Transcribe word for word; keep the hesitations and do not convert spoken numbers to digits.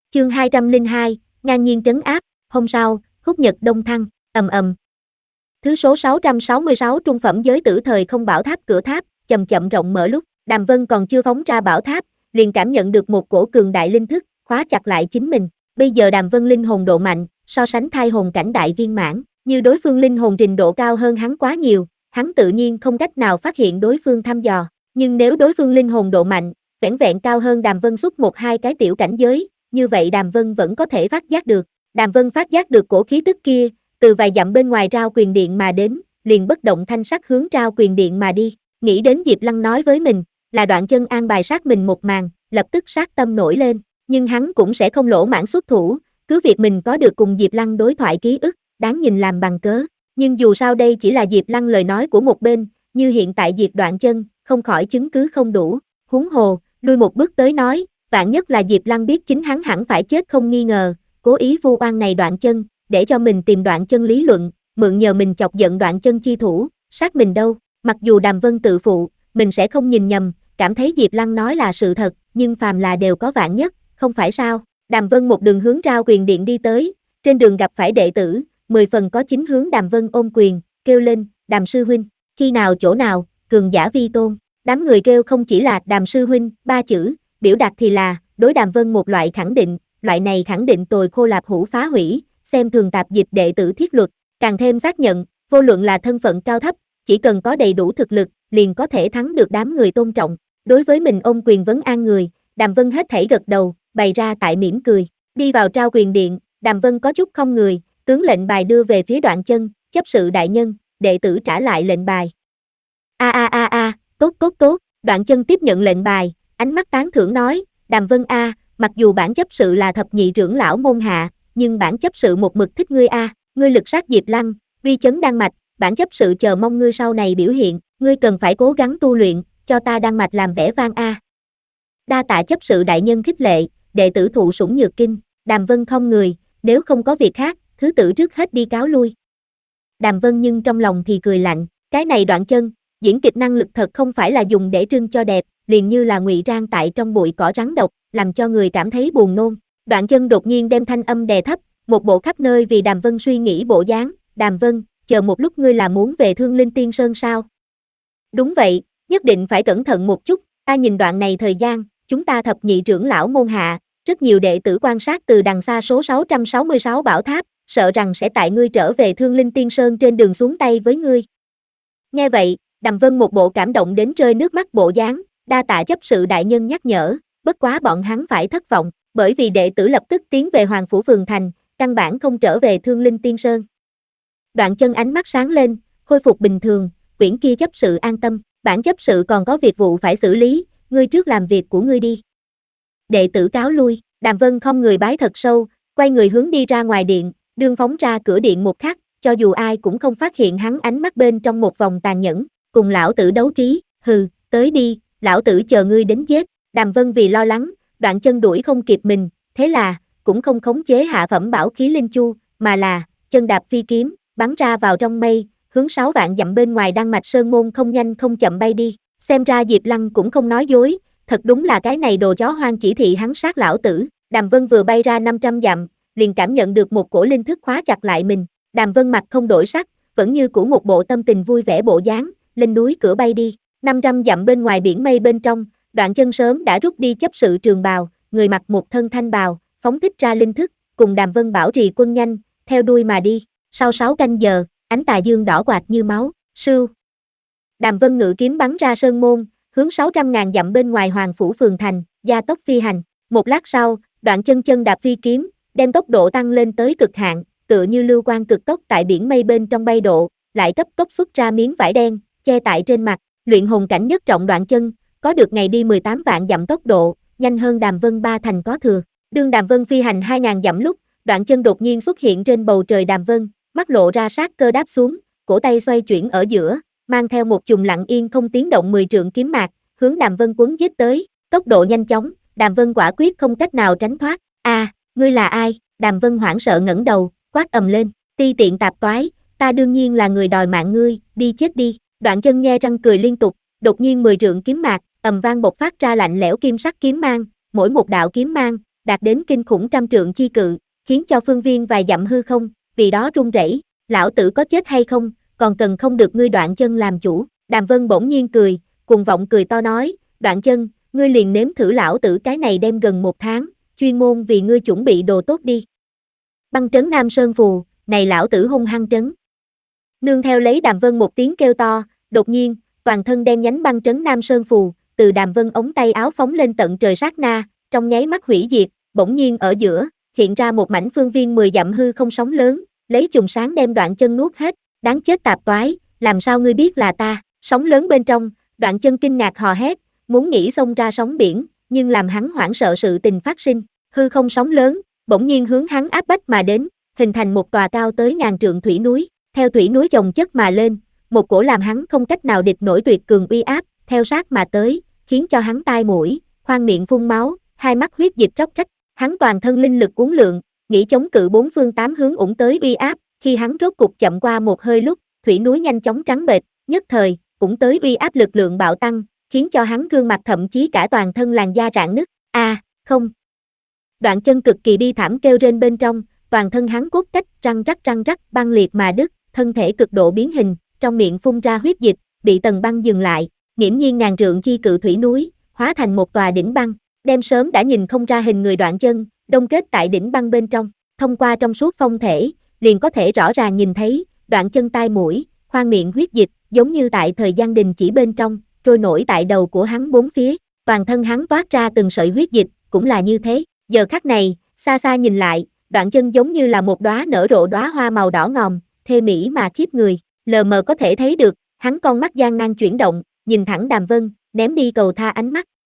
Chương hai trăm lẻ hai, ngang nhiên trấn áp. Hôm sau, Húc Nhật Đông Thăng, ầm ầm. Thứ số sáu trăm sáu mươi sáu trung phẩm giới tử thời không bảo tháp cửa tháp, chậm chậm rộng mở lúc, Đàm Vân còn chưa phóng ra bảo tháp, liền cảm nhận được một cổ cường đại linh thức, khóa chặt lại chính mình. Bây giờ Đàm Vân linh hồn độ mạnh, so sánh thai hồn cảnh đại viên mãn, như đối phương linh hồn trình độ cao hơn hắn quá nhiều, hắn tự nhiên không cách nào phát hiện đối phương thăm dò. Nhưng nếu đối phương linh hồn độ mạnh, vẻn vẹn cao hơn Đàm Vân suốt một hai cái tiểu cảnh giới, như vậy Đàm Vân vẫn có thể phát giác được. Đàm Vân phát giác được cổ khí tức kia, từ vài dặm bên ngoài Trao Quyền Điện mà đến, liền bất động thanh sắc hướng Trao Quyền Điện mà đi. Nghĩ đến Diệp Lăng nói với mình, là Đoạn Chân an bài sát mình một màn, lập tức sát tâm nổi lên, nhưng hắn cũng sẽ không lỗ mãng xuất thủ, cứ việc mình có được cùng Diệp Lăng đối thoại ký ức, đáng nhìn làm bằng cớ. Nhưng dù sao đây chỉ là Diệp Lăng lời nói của một bên, như hiện tại diệt Đoạn Chân, không khỏi chứng cứ không đủ. Huống hồ, lui một bước tới nói, vạn nhất là Diệp Lăng biết chính hắn hẳn phải chết không nghi ngờ, cố ý vu oan này Đoạn Chân, để cho mình tìm Đoạn Chân lý luận, mượn nhờ mình chọc giận Đoạn Chân chi thủ, sát mình đâu. Mặc dù Đàm Vân tự phụ, mình sẽ không nhìn nhầm, cảm thấy Diệp Lăng nói là sự thật, nhưng phàm là đều có vạn nhất, không phải sao? Đàm Vân một đường hướng Trao Quyền Điện đi tới, trên đường gặp phải đệ tử, mười phần có chính hướng Đàm Vân ôm quyền, kêu lên, Đàm sư huynh, khi nào chỗ nào, cường giả vi tôn. Đám người kêu không chỉ là Đàm sư huynh, ba chữ, biểu đạt thì là, đối Đàm Vân một loại khẳng định, loại này khẳng định tồi khô lạp hủ phá hủy, xem thường tạp dịch đệ tử thiết luật, càng thêm xác nhận, vô luận là thân phận cao thấp, chỉ cần có đầy đủ thực lực, liền có thể thắng được đám người tôn trọng. Đối với mình ôm quyền vấn an người, Đàm Vân hết thảy gật đầu, bày ra tại mỉm cười. Đi vào Trao Quyền Điện, Đàm Vân có chút không người, tướng lệnh bài đưa về phía Đoạn Chân, chấp sự đại nhân, đệ tử trả lại lệnh bài. A a a a, tốt tốt tốt, Đoạn Chân tiếp nhận lệnh bài, ánh mắt tán thưởng nói, Đàm Vân a, mặc dù bản chấp sự là thập nhị trưởng lão môn hạ, nhưng bản chấp sự một mực thích ngươi a, ngươi lực sát Diệp Lăng, vi chấn đan mạch, bản chấp sự chờ mong ngươi sau này biểu hiện, ngươi cần phải cố gắng tu luyện, cho ta đan mạch làm vẻ vang a. Đa tạ chấp sự đại nhân khích lệ, đệ tử thụ sủng nhược kinh. Đàm Vân không người, nếu không có việc khác, thứ tự trước hết đi cáo lui. Đàm Vân nhưng trong lòng thì cười lạnh, cái này Đoạn Chân, diễn kịch năng lực thật không phải là dùng để trưng cho đẹp, liền như là ngụy trang tại trong bụi cỏ rắn độc, làm cho người cảm thấy buồn nôn. Đoạn Chân đột nhiên đem thanh âm đè thấp, một bộ khắp nơi vì Đàm Vân suy nghĩ bộ dáng, Đàm Vân, chờ một lúc ngươi là muốn về Thương Linh Tiên Sơn sao? Đúng vậy, nhất định phải cẩn thận một chút, ta nhìn đoạn này thời gian, chúng ta thập nhị trưởng lão môn hạ, rất nhiều đệ tử quan sát từ đằng xa số sáu trăm sáu mươi sáu bảo tháp, sợ rằng sẽ tại ngươi trở về Thương Linh Tiên Sơn trên đường xuống tay với ngươi. Nghe vậy, Đàm Vân một bộ cảm động đến rơi nước mắt bộ dáng, đa tạ chấp sự đại nhân nhắc nhở, bất quá bọn hắn phải thất vọng, bởi vì đệ tử lập tức tiến về Hoàng Phủ Phường Thành, căn bản không trở về Thương Linh Tiên Sơn. Đoạn Chân ánh mắt sáng lên, khôi phục bình thường, quyển kia chấp sự an tâm, bản chấp sự còn có việc vụ phải xử lý, ngươi trước làm việc của ngươi đi. Đệ tử cáo lui, Đàm Vân không người bái thật sâu, quay người hướng đi ra ngoài điện, đương phóng ra cửa điện một khắc, cho dù ai cũng không phát hiện hắn ánh mắt bên trong một vòng tàn nhẫn, cùng lão tử đấu trí, hừ, tới đi, lão tử chờ ngươi đến giết. Đàm Vân vì lo lắng, Đoạn Chân đuổi không kịp mình, thế là, cũng không khống chế hạ phẩm bảo khí linh chu, mà là, chân đạp phi kiếm, bắn ra vào trong mây, hướng sáu vạn dặm bên ngoài Đan Mạch Sơn môn không nhanh không chậm bay đi. Xem ra Diệp Lăng cũng không nói dối, thật đúng là cái này đồ chó hoang chỉ thị hắn sát lão tử. Đàm Vân vừa bay ra năm trăm dặm, liền cảm nhận được một cổ linh thức khóa chặt lại mình. Đàm Vân mặt không đổi sắc, vẫn như cũ một bộ tâm tình vui vẻ bộ dáng, lên núi cửa bay đi. năm trăm dặm bên ngoài biển mây bên trong, Đoạn Chân sớm đã rút đi chấp sự trường bào, người mặc một thân thanh bào, phóng thích ra linh thức, cùng Đàm Vân bảo trì quân nhanh, theo đuôi mà đi. Sau sáu canh giờ, ánh tà dương đỏ quạt như máu, sưu. Đàm Vân ngự kiếm bắn ra sơn môn, hướng sáu trăm ngàn dặm bên ngoài Hoàng Phủ Phường Thành, gia tốc phi hành. Một lát sau, Đoạn Chân chân đạp phi kiếm, đem tốc độ tăng lên tới cực hạn, tựa như lưu quang cực tốc tại biển mây bên trong bay độ, lại cấp tốc xuất ra miếng vải đen, che tại trên mặt. Luyện hồn cảnh nhất trọng Đoạn Chân, có được ngày đi mười tám vạn dặm tốc độ, nhanh hơn Đàm Vân ba thành có thừa. Đương Đàm Vân phi hành hai ngàn dặm lúc, Đoạn Chân đột nhiên xuất hiện trên bầu trời Đàm Vân, mắt lộ ra sát cơ đáp xuống, cổ tay xoay chuyển ở giữa, mang theo một chùm lặng yên không tiếng động mười trượng kiếm mạc, hướng Đàm Vân quấn giết tới, tốc độ nhanh chóng, Đàm Vân quả quyết không cách nào tránh thoát. A, à, ngươi là ai? Đàm Vân hoảng sợ ngẩng đầu, quát ầm lên, ti tiện tạp toái, ta đương nhiên là người đòi mạng ngươi, đi chết đi. Đoạn Chân nhe răng cười liên tục, đột nhiên mười trượng kiếm mạc, ầm vang bộc phát ra lạnh lẽo kim sắc kiếm mang, mỗi một đạo kiếm mang đạt đến kinh khủng trăm trượng chi cự, khiến cho phương viên vài dặm hư không, vì đó rung rẩy. Lão tử có chết hay không, còn cần không được ngươi Đoạn Chân làm chủ. Đàm Vân bỗng nhiên cười, cuồng vọng cười to nói, Đoạn Chân, ngươi liền nếm thử lão tử cái này đem gần một tháng, chuyên môn vì ngươi chuẩn bị đồ tốt đi. Băng trấn Nam Sơn Phù, này lão tử hung hăng trấn. Nương theo lấy Đàm Vân một tiếng kêu to, đột nhiên, toàn thân đen nhánh băng trấn Nam Sơn Phù, từ Đàm Vân ống tay áo phóng lên tận trời sát na, trong nháy mắt hủy diệt, bỗng nhiên ở giữa, hiện ra một mảnh phương viên mười dặm hư không sóng lớn, lấy chùm sáng đem Đoạn Chân nuốt hết, đáng chết tạp toái, làm sao ngươi biết là ta? Sóng lớn bên trong, Đoạn Chân kinh ngạc hò hét, muốn nghĩ xông ra sóng biển, nhưng làm hắn hoảng sợ sự tình phát sinh, hư không sóng lớn, bỗng nhiên hướng hắn áp bách mà đến, hình thành một tòa cao tới ngàn trượng thủy núi, theo thủy núi chồng chất mà lên, một cổ làm hắn không cách nào địch nổi tuyệt cường uy áp, theo sát mà tới, khiến cho hắn tai mũi, khoang miệng phun máu, hai mắt huyết dịch róc rách, hắn toàn thân linh lực uốn lượn, nghĩ chống cự bốn phương tám hướng ủng tới uy áp, khi hắn rốt cục chậm qua một hơi lúc, thủy núi nhanh chóng trắng bệch, nhất thời, ủng tới uy áp lực lượng bạo tăng, khiến cho hắn gương mặt thậm chí cả toàn thân làn da rạn nứt. A, à, không. Đoạn Chân cực kỳ bi thảm kêu rên bên trong, toàn thân hắn cốt cách răng rắc răng rắc băng liệt mà đứt, thân thể cực độ biến hình, trong miệng phun ra huyết dịch, bị tầng băng dừng lại, nghiễm nhiên ngàn trượng chi cự thủy núi, hóa thành một tòa đỉnh băng, đem sớm đã nhìn không ra hình người Đoạn Chân, đông kết tại đỉnh băng bên trong, thông qua trong suốt phong thể, liền có thể rõ ràng nhìn thấy, Đoạn Chân tai mũi, khoang miệng huyết dịch, giống như tại thời gian đình chỉ bên trong, trôi nổi tại đầu của hắn bốn phía, toàn thân hắn toát ra từng sợi huyết dịch, cũng là như thế. Giờ khắc này, xa xa nhìn lại, Đoạn Chân giống như là một đóa nở rộ đóa hoa màu đỏ ngòm, thê mỹ mà khiếp người, lờ mờ có thể thấy được, hắn con mắt gian nan chuyển động, nhìn thẳng Đàm Vân, ném đi cầu tha ánh mắt,